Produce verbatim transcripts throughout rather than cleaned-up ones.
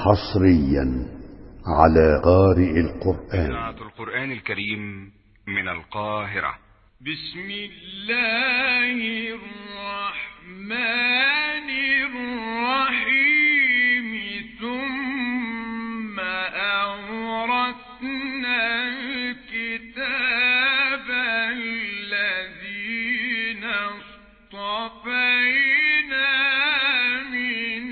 حصريا على قارئ القرآن. إذاعة القرآن الكريم من القاهرة. بسم الله الرحمن الرحيم. ثم أورثنا الكتاب الذين اصطفينا من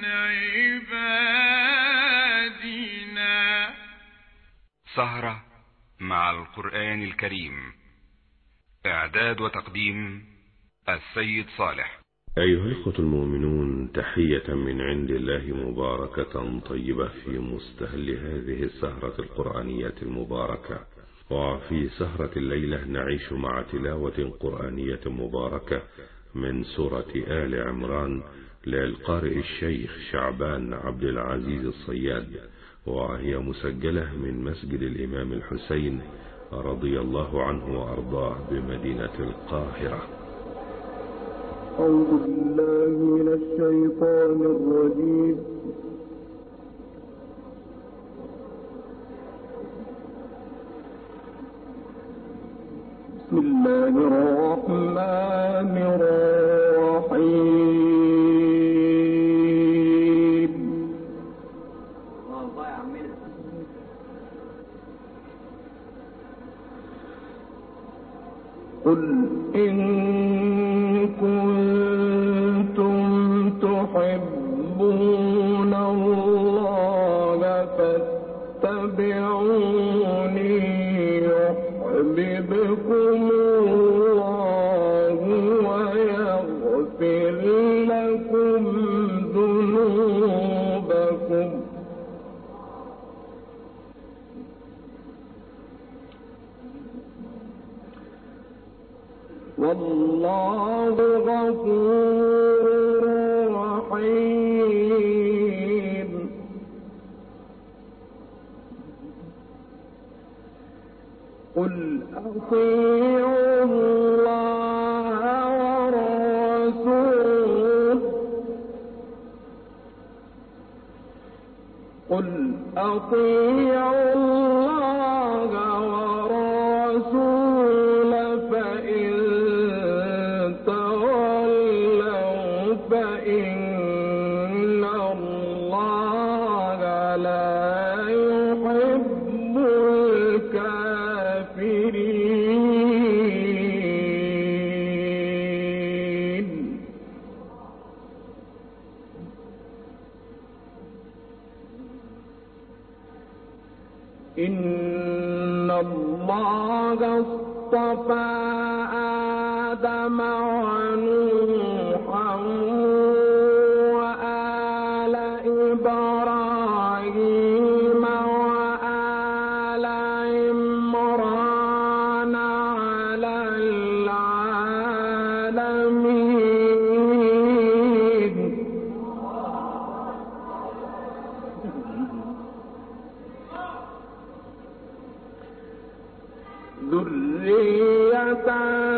عبادنا. سهرة مع القرآن الكريم. إعداد وتقديم السيد صالح. أيها الإخوة المؤمنون، تحية من عند الله مباركة طيبة في مستهل هذه السهرة القرآنية المباركة. وفي سهرة الليلة نعيش مع تلاوة قرآنية مباركة من سورة آل عمران للقارئ الشيخ شعبان عبد العزيز الصياد، وهي مسجلة من مسجد الإمام الحسين رضي الله عنه وأرضاه بمدينة القاهرة. أعوذ بالله من الشيطان الرجيم. بسم الله الرحمن الرحيم. قل إن كنتم تحبون الله فاتبعوني يحببكم الله ويغفر لكم ذنوبكم. والله غفور رحيم. قل أطيعوا الله ورسوله قل أطيعوا الله ورسوله فإن تولوا فإن الله لا يحب الكافرين. إن الله اصطفى آدم ونوحا وآل إبراهيم وآل عمران على العالمين. ذرية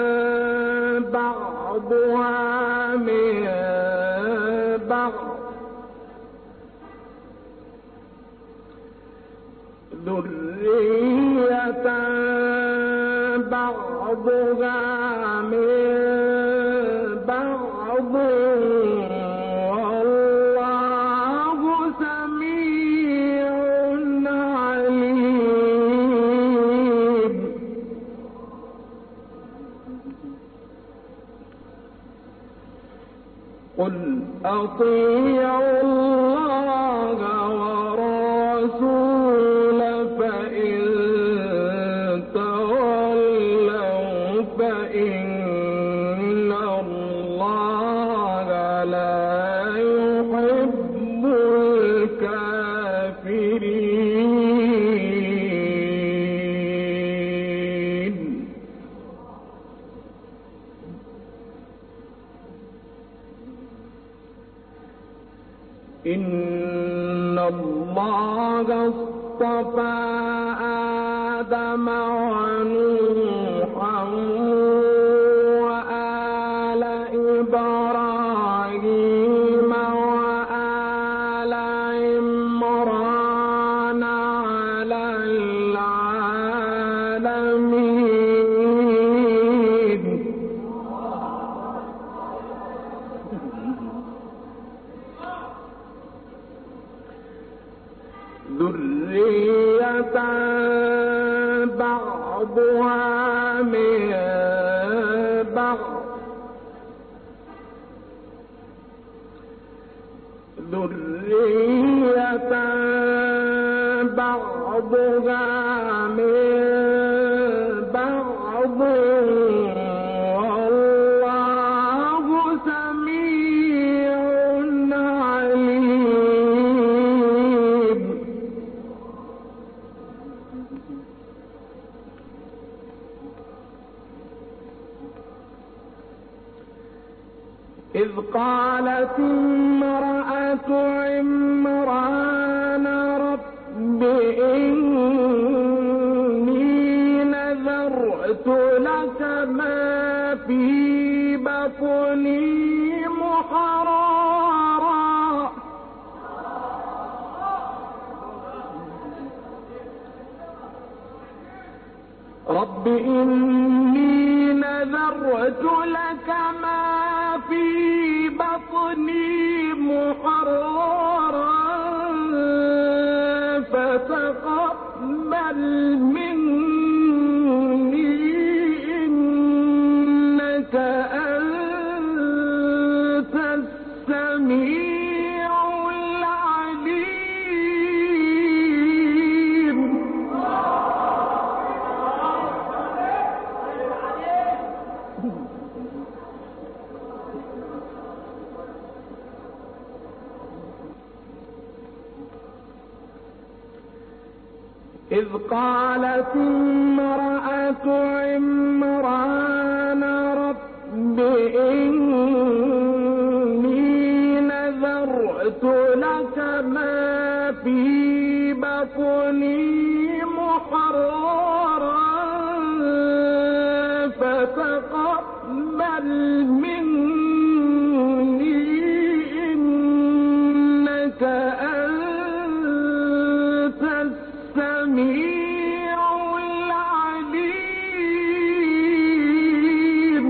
بعضها من بعض ذرية بعضها من بعض والله سميع عليم. قل أطيعوا الله ورسوله فإن تولوا فإن الله لا يحب الكافرين. إن الله اصطفى آدم ونوحا وآل إبراهيم وآل عمران ذرية بعضها من بعض ذرية بعضها من بعض والله سميع عليم. إذ قالت امرأة عمران رب إني نذرت لك ما في بطني محررا رب إني نذرت لك ما في بطني محررا فتقبل مني إنك أنت السميع العليم. إذ قالت امرأة عمران رب إني نذرت لك ما في بطني محررا فتقبل مني إنك أنت السميع العليم.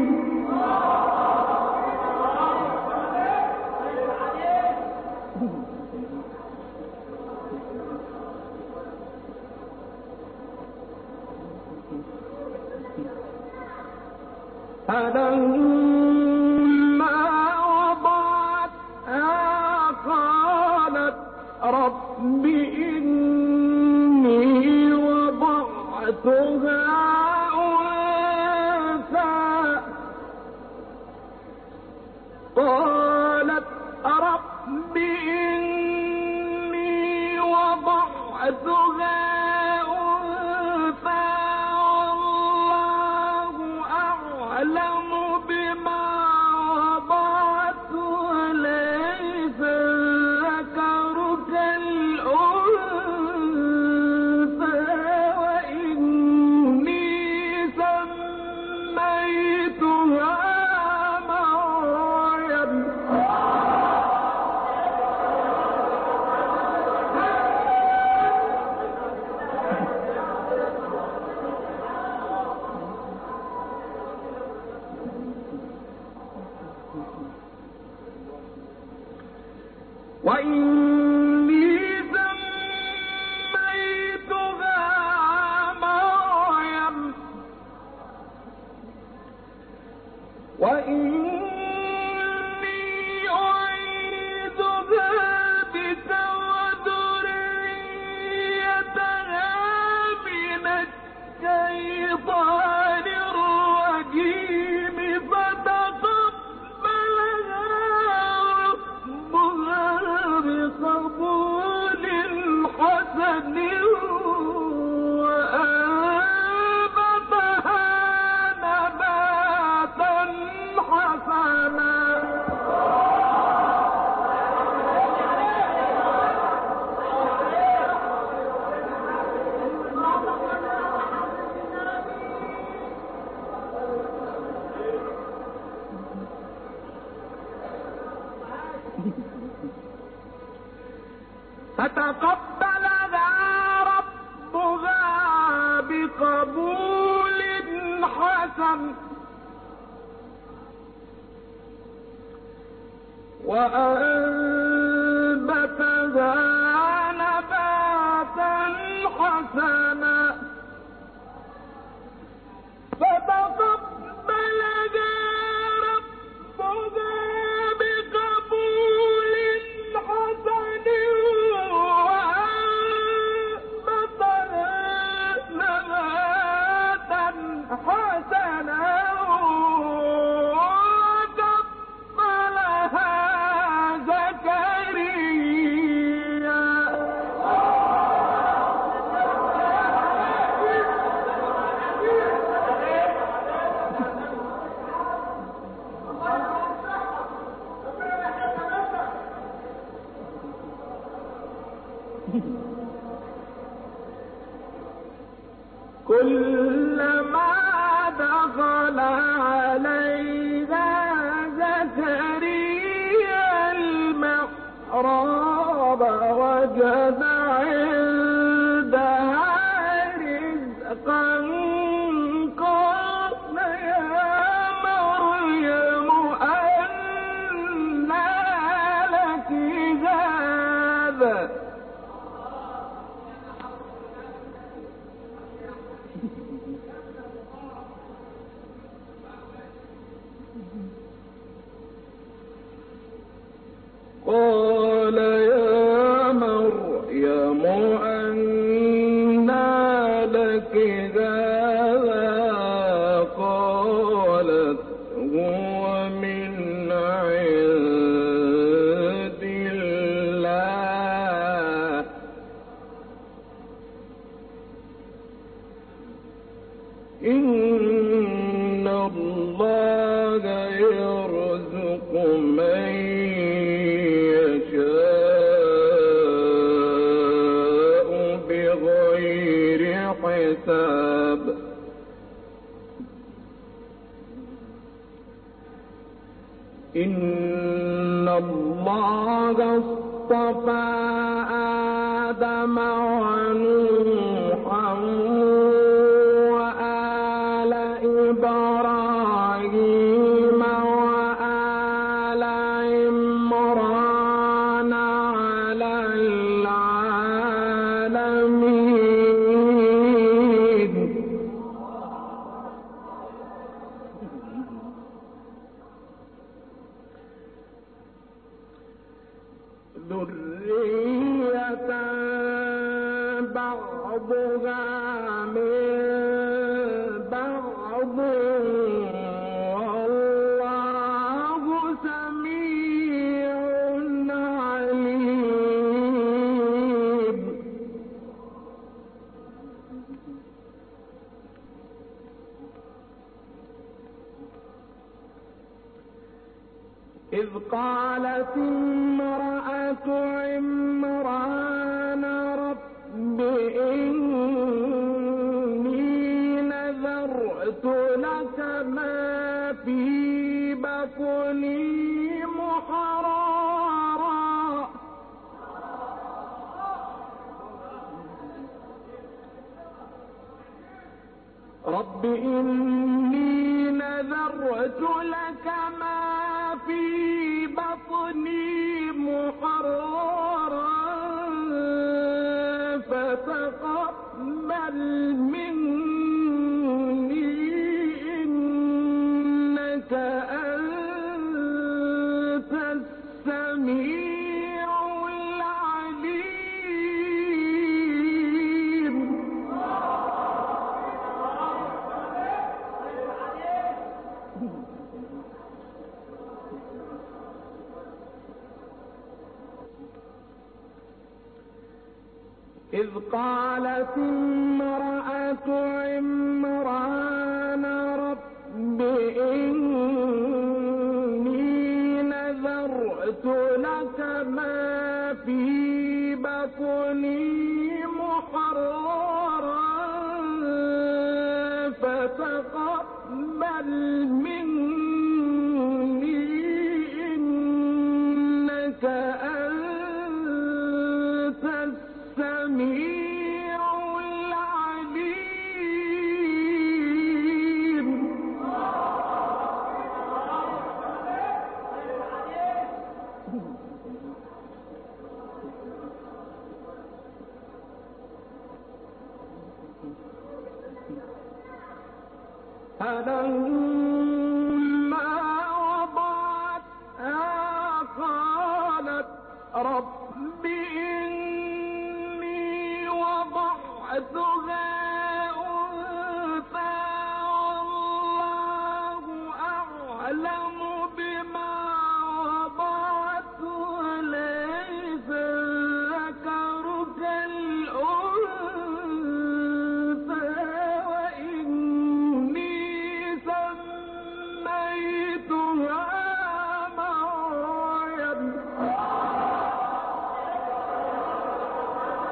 فلما وضعتها قالت رب إني وضعتها أنثى قالت رب إني وضعتها أنثى والله أعلم بما وضعت وليس الذكر كالأنثى وإني سميتها مريم وإني سميتها مريم وإني أعيذها بك وذريتها من الشيطان الرجيم فتقبلها ربها بقبول حسن وأنبتها نباتا حسنا. فتقبلها ربها بقبول حسن وأنبتها نباتا كلما دخل عليها زكريا المحراب وجد عندها رزقا قال يا مريم أنى لك هذا قال يا مريم أنى لك هذا قالت هو من عند الله إن الله يرزق من حساب إن الله اصطفى آدم ونوحا وآل إبراهيم وآل عمران على العالمين ذرية بعضها من بعض والله سميع عليم إذ قالت امرأة عمران رب إني نذرت لك ما في بطني محررا رب إني نذرت لك ما في بطني محررا فتقبل مني إنك أنت السميع العليم إذ قالت امرأة عمران رب إني نذرت لك ما في بطني محررا فتقبل مني إنك أنت السميع العليم فلما وضعتها قالت رب إني وضعتها أنثى والله أعلم بما وضعت وليس الذكر كالأنثى وإني سميتها مريم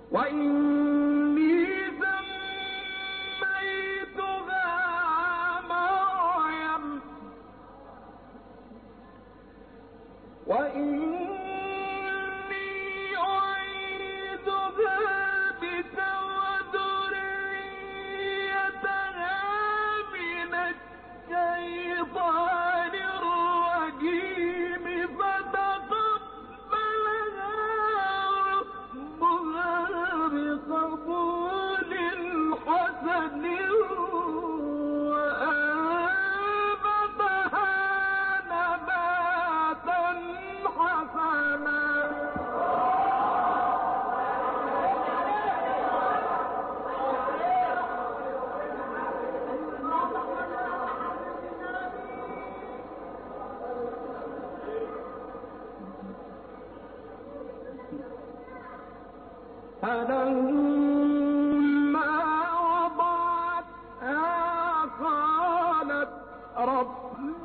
وإني سميتها مريم وإني أعيذها بك وذريتها من الشيطان الرجيم فتقبلها ربها بقبول حسن وأنبتها نباتا حسنا. فلما وضعتها قالت رب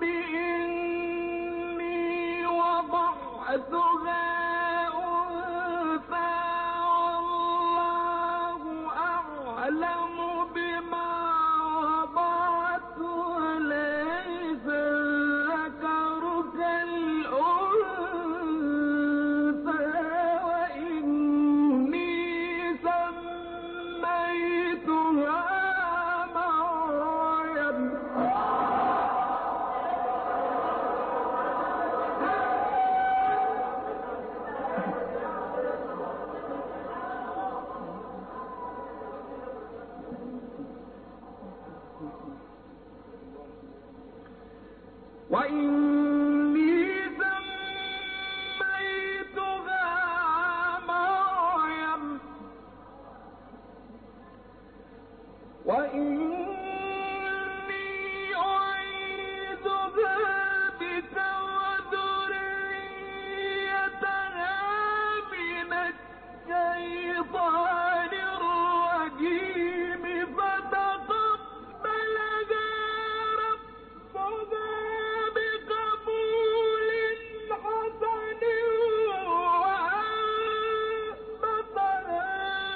إني وضعتها أنثى والله أعلم بما وضعت وليس الذكر كالأنثى وإني سميتها مريم وإني سميتها مريم وإني أعيذها بك وذريتها من الشيطان الرجيم فتقبلها ربها بقبول حسن وأنبتها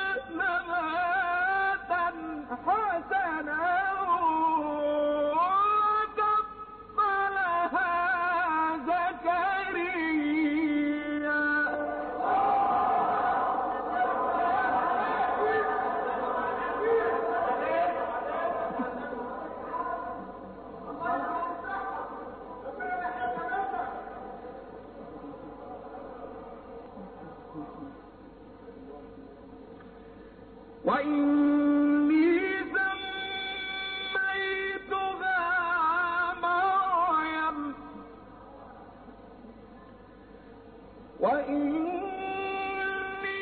نباتا حسنا وكفلها زكريا وإني سميتها مريم وإني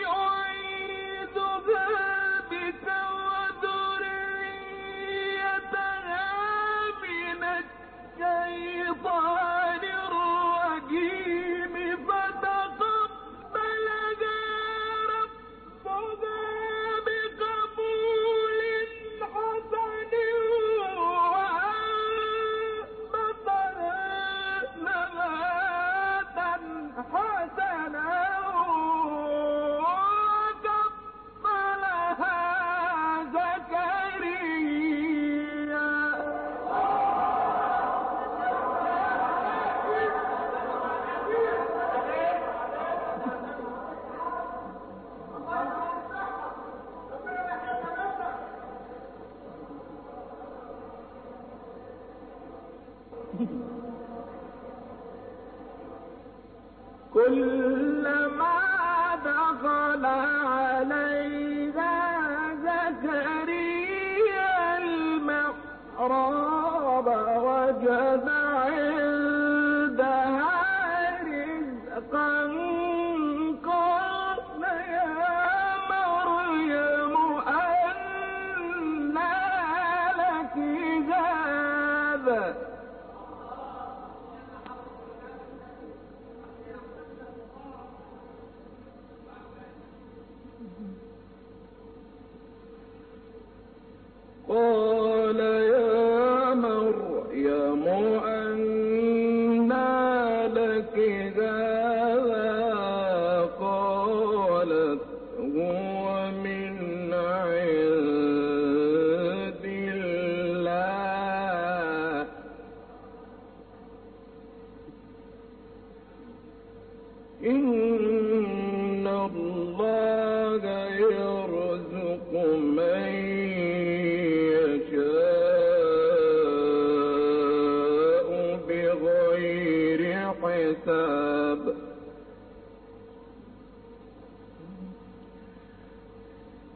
أعيذها بك وذريتها من الشيطان الرجيم فتقبلها ربها بقبول حسن وأنبتها نباتا حسنا وكفلها زكريا كلما دخل عليها زكريا المحراب وجد عندها رزقا قال يا مريم أنى لك هذا قال يا مريم أنى لك هذا قالت هو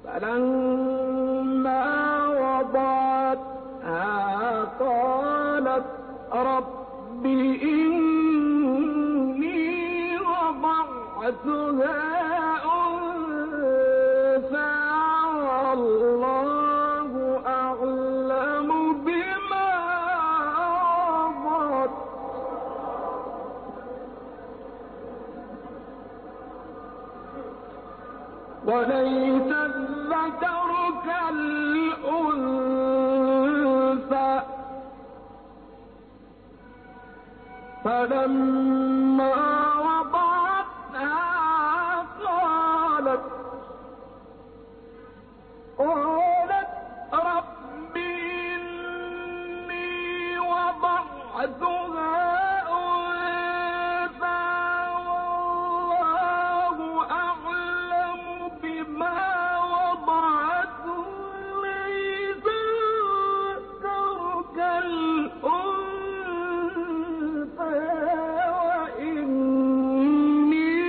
فلما وضعتها قالت رب إني وضعتها أنثى والله أعلم بما وضعت وليس الذكر كالأنثى فلما وضعتها قالت قالت رب إني وضعتها أنثى والله أعلم بما وضعت ليس الذكر كالأنثى وإني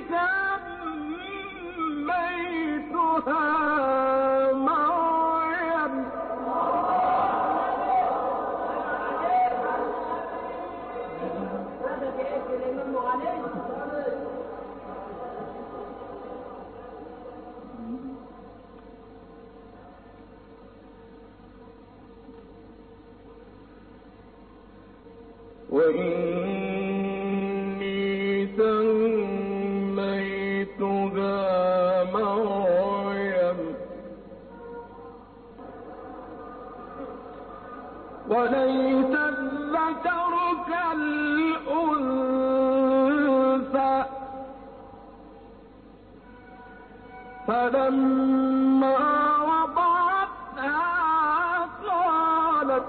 سميتها مريم وإني سميتها مريم وليس الذكر كالأنثى فلما وضعتها قالت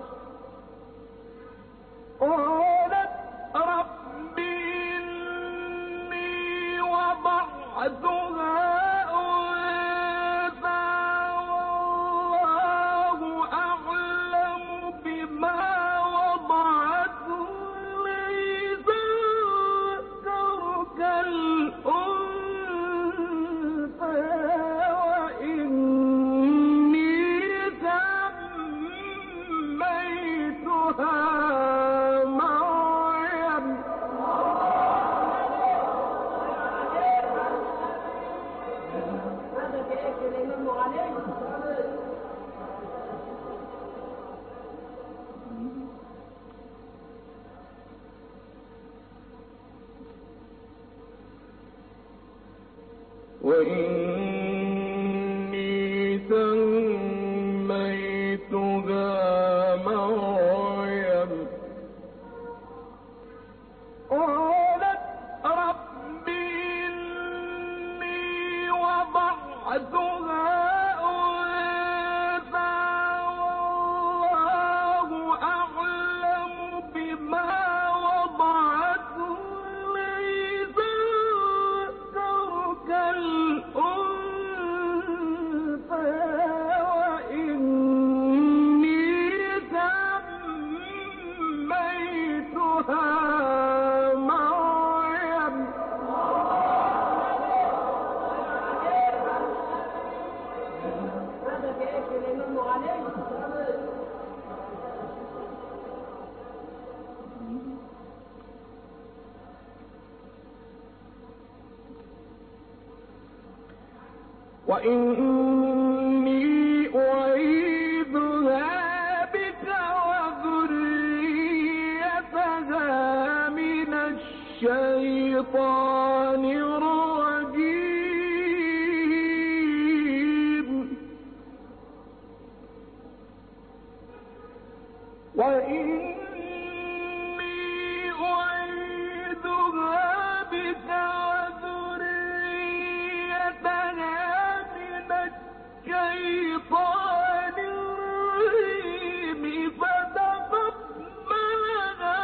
قالت رب إني وضعتها أنثى والله أعلم بما وضعت ليس الذكر كالأنثى وإني سميتها مريم وإني سميتها مريم قالت رب إني وضعتها أنثى والله أعلم بما وضعت ليس الذكر كالأنثى وإني سميتها مريم وإني أعيذها بك وذريتها من الشيطان الرجيم وإني أعيذها بك وذريتها من الشيطان الرجيم فتقبلها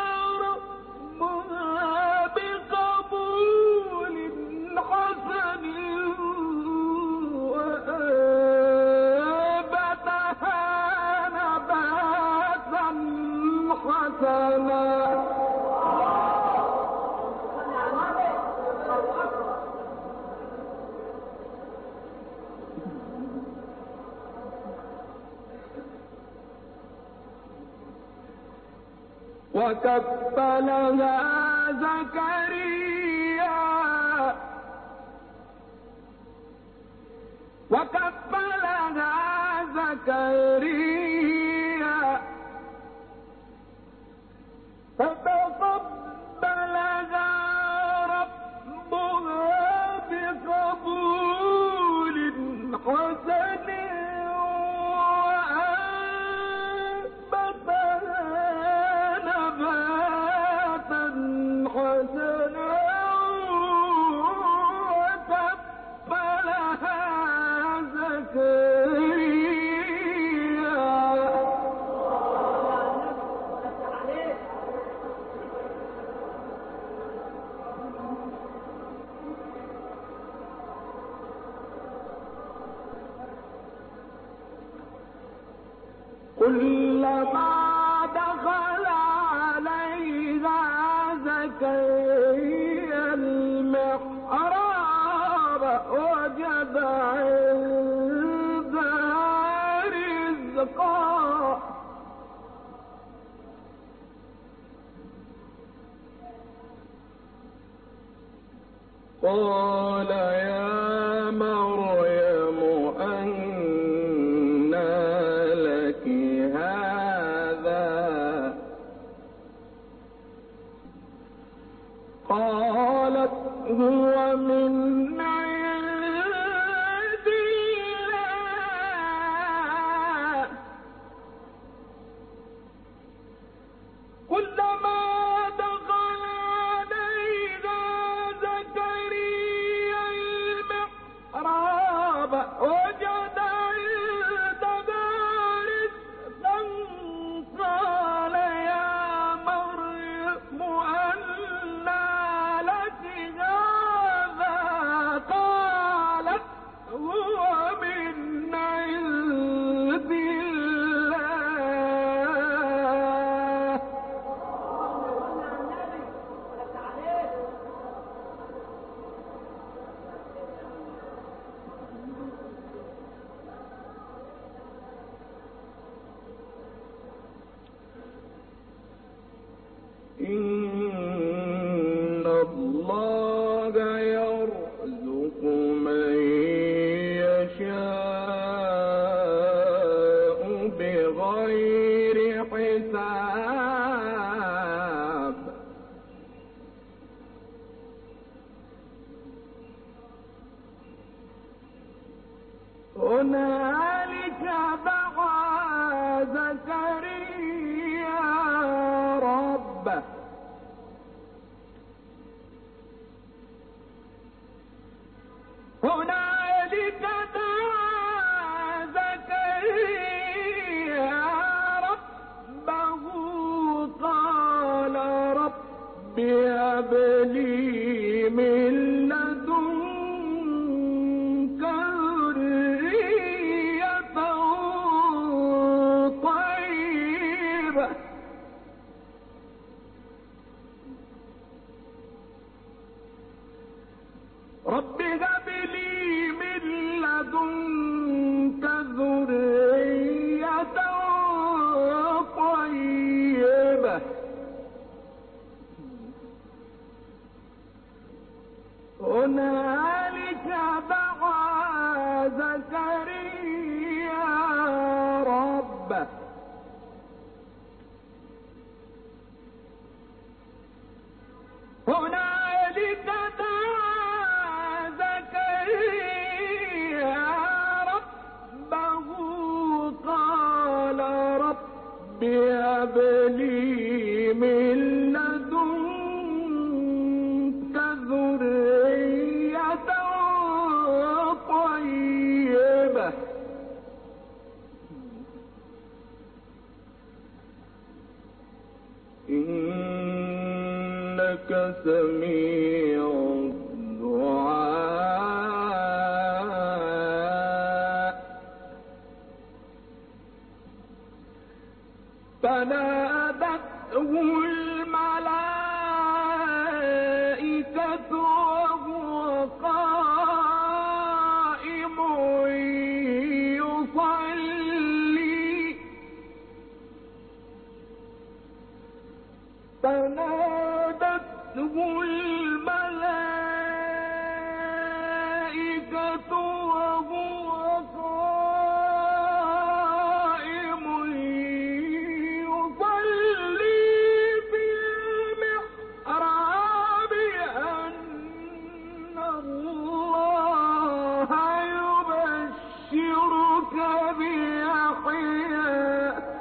ربها بقبول حسن وأنبتها نباتا وكفلها زكريا وكفلها زكريا فتقبلها ربها بقبول حسن كلما دخل عليها زكريا المحراب وجد عندها رزقا قال يا مريم أنى لك هذا قالت هو من عند الله كلما دخل عليها زكريا المحراب وجد عندها رزقا قال يا مريم أنى لك هذا قالت هو من عند الله إن الله يرزق من يشاء بغير حساب هنالك دعا زكريا ربه هنالك دعا زكريا ربه قال رب هب لي من لدنك ذرية طيبة رب هب لي من لدنك ذرية طيبة هنالك دعا زكريا ربه هنالك دعا زكريا ربه قال رب هب لي من لدنك ذرية طيبة إنك سميع الدعاء فنادته الملائكة وهو قائم يصلي بيحيى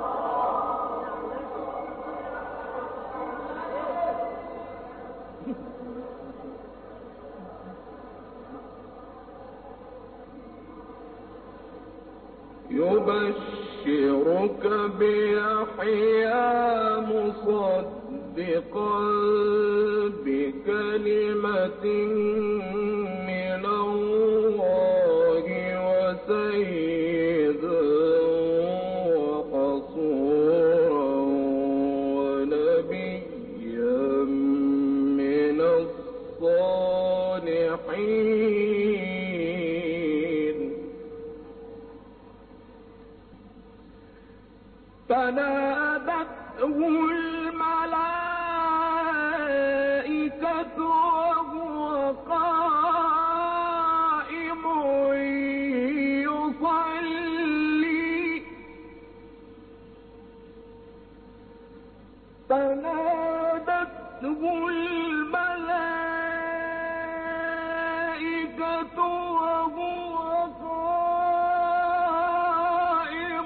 يبشرك بيحيى مصدقا بكلمة من الله وسيدا وحصورا ونبيا من الصالحين. فنادته الملائكة وهو قائم يصلي فنادته الملائكة وهو قائم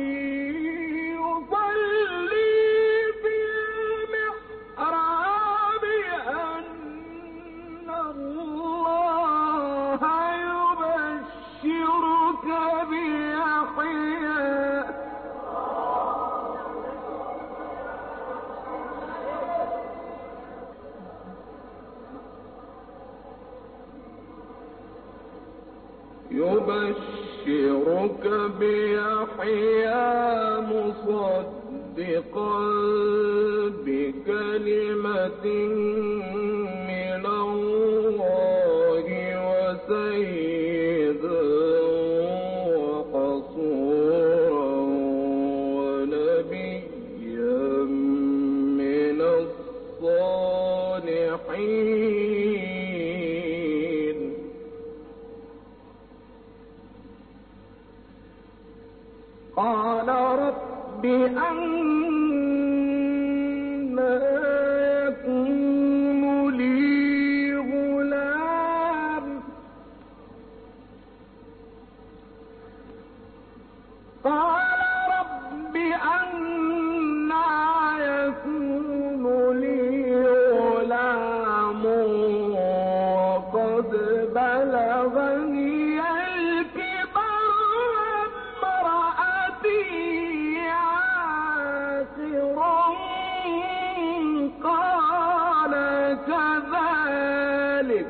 يبشرك بيحيى مصدقا بكلمة من الله وسيدا وحصورا ونبيا من الصالحين. قال رب أنى يكون لي غلام قال رب أنى يكون لي غلام وقد بلغني قال كذلك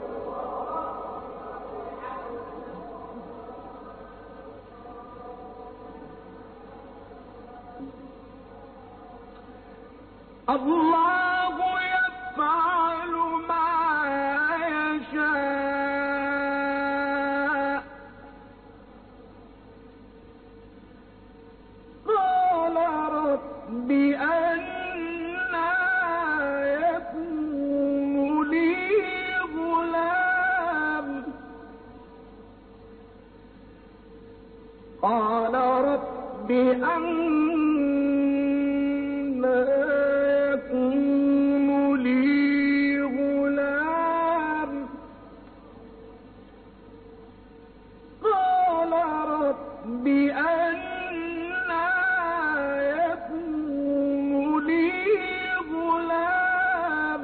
الله يفعل ما يشاء. قال رب أنى يكون لي غلام قال رب أنى يكون لي غلام قال رب أنى يكون لي غلام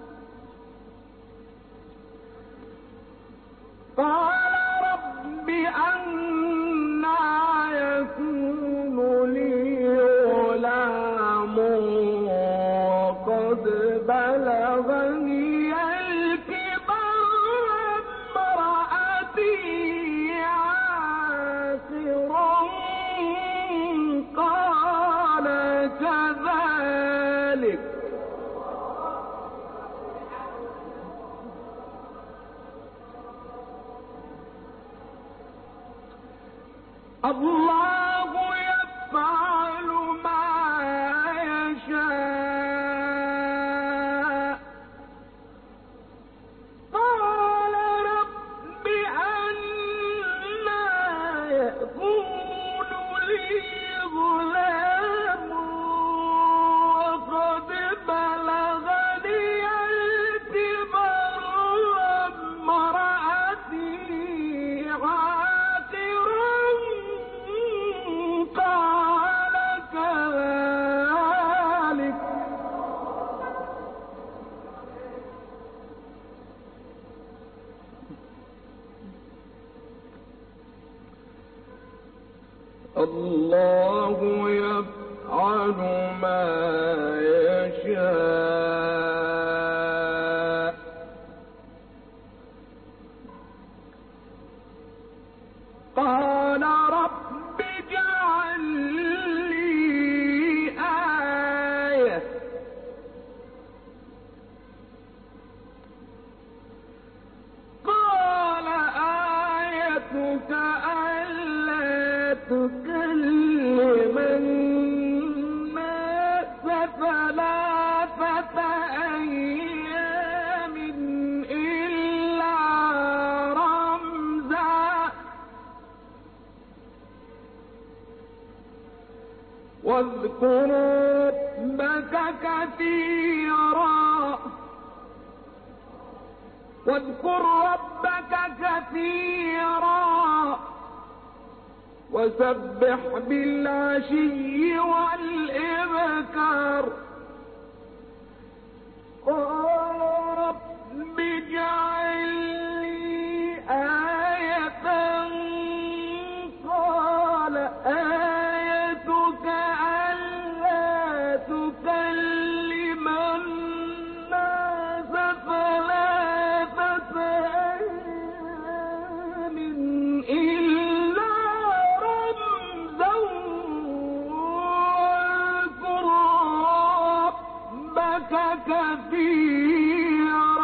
قال رب أنى يكون لي غلام وقد بلغني الكبر وامرأتي عاقرا قال كذلك الله يفعل ما يشاء. قال رب أنى يكون لي غلام وقد بلغني الكبر وامرأتي عاقرا الله يفعل ما يشاء. قال رب اجعل لي آية قال آيتك ألا تكلم الناس ثلاثة أيام إلا رمزا واذكر ربك كثيرا واذكر ربك كثيرا وسبح بالعشي والإبكار. قال رب اجعل لي آية قال آيتك ألا تكلم الناس ثلاثة أيام إلا رمزا واذكر ربك كثيرا.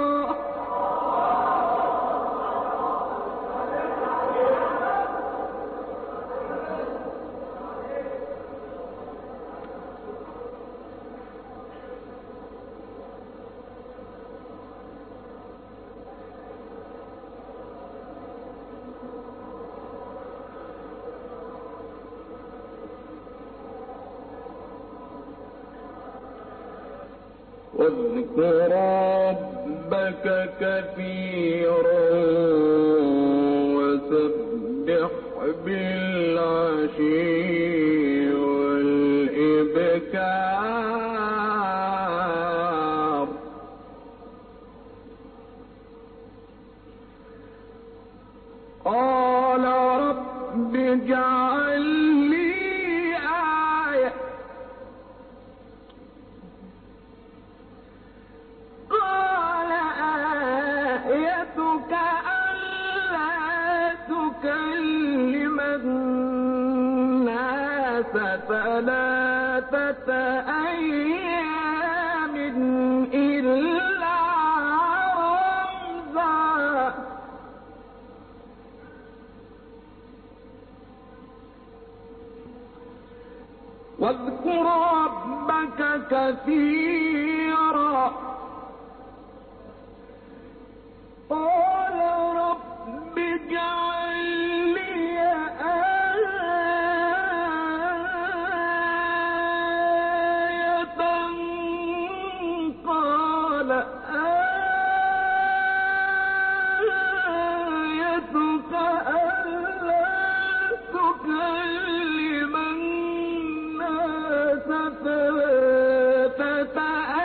واذكر ربك كثيرا وسبح بالعشي والإبكار. قال رب اجعل لي آية قال آيتك ألا تكلم الناس ثلاثة أيام إلا رمزا واذكر ربك كثيرا. قال رب اجعل لي آية قال آيتك ألا تكلم الناس ثلاثة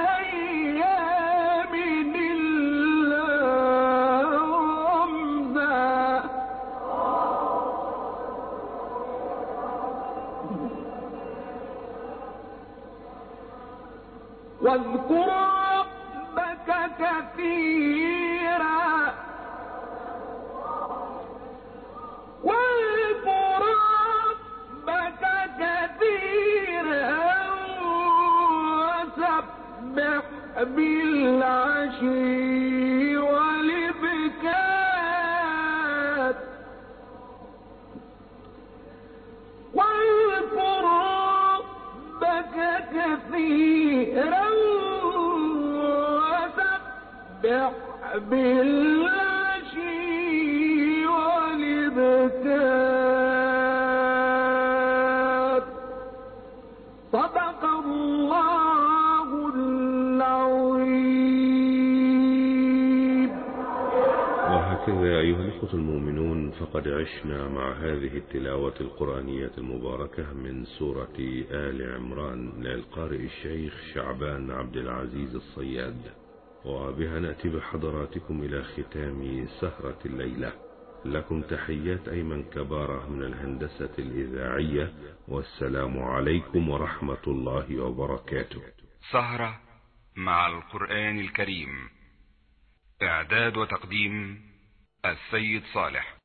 أيام إلا رمزا واذكر ربك كثيرا واذكر ربك كثيرا وسبح بالعشي والإبكار. واذكر ربك كثيرا وسبح بالعشي والإبكار. صدق الله العظيم. وهكذا أيها الإخوة المؤمنون فقد عشنا مع هذه التلاوة القرآنية المباركة من سورة آل عمران للقارئ الشيخ شعبان عبد العزيز الصياد، وبها نأتي بحضراتكم إلى ختام سهرة الليلة. لكم تحيات أيمن كبارة من الهندسة الإذاعية، والسلام عليكم ورحمة الله وبركاته. سهرة مع القرآن الكريم، إعداد وتقديم السيد صالح.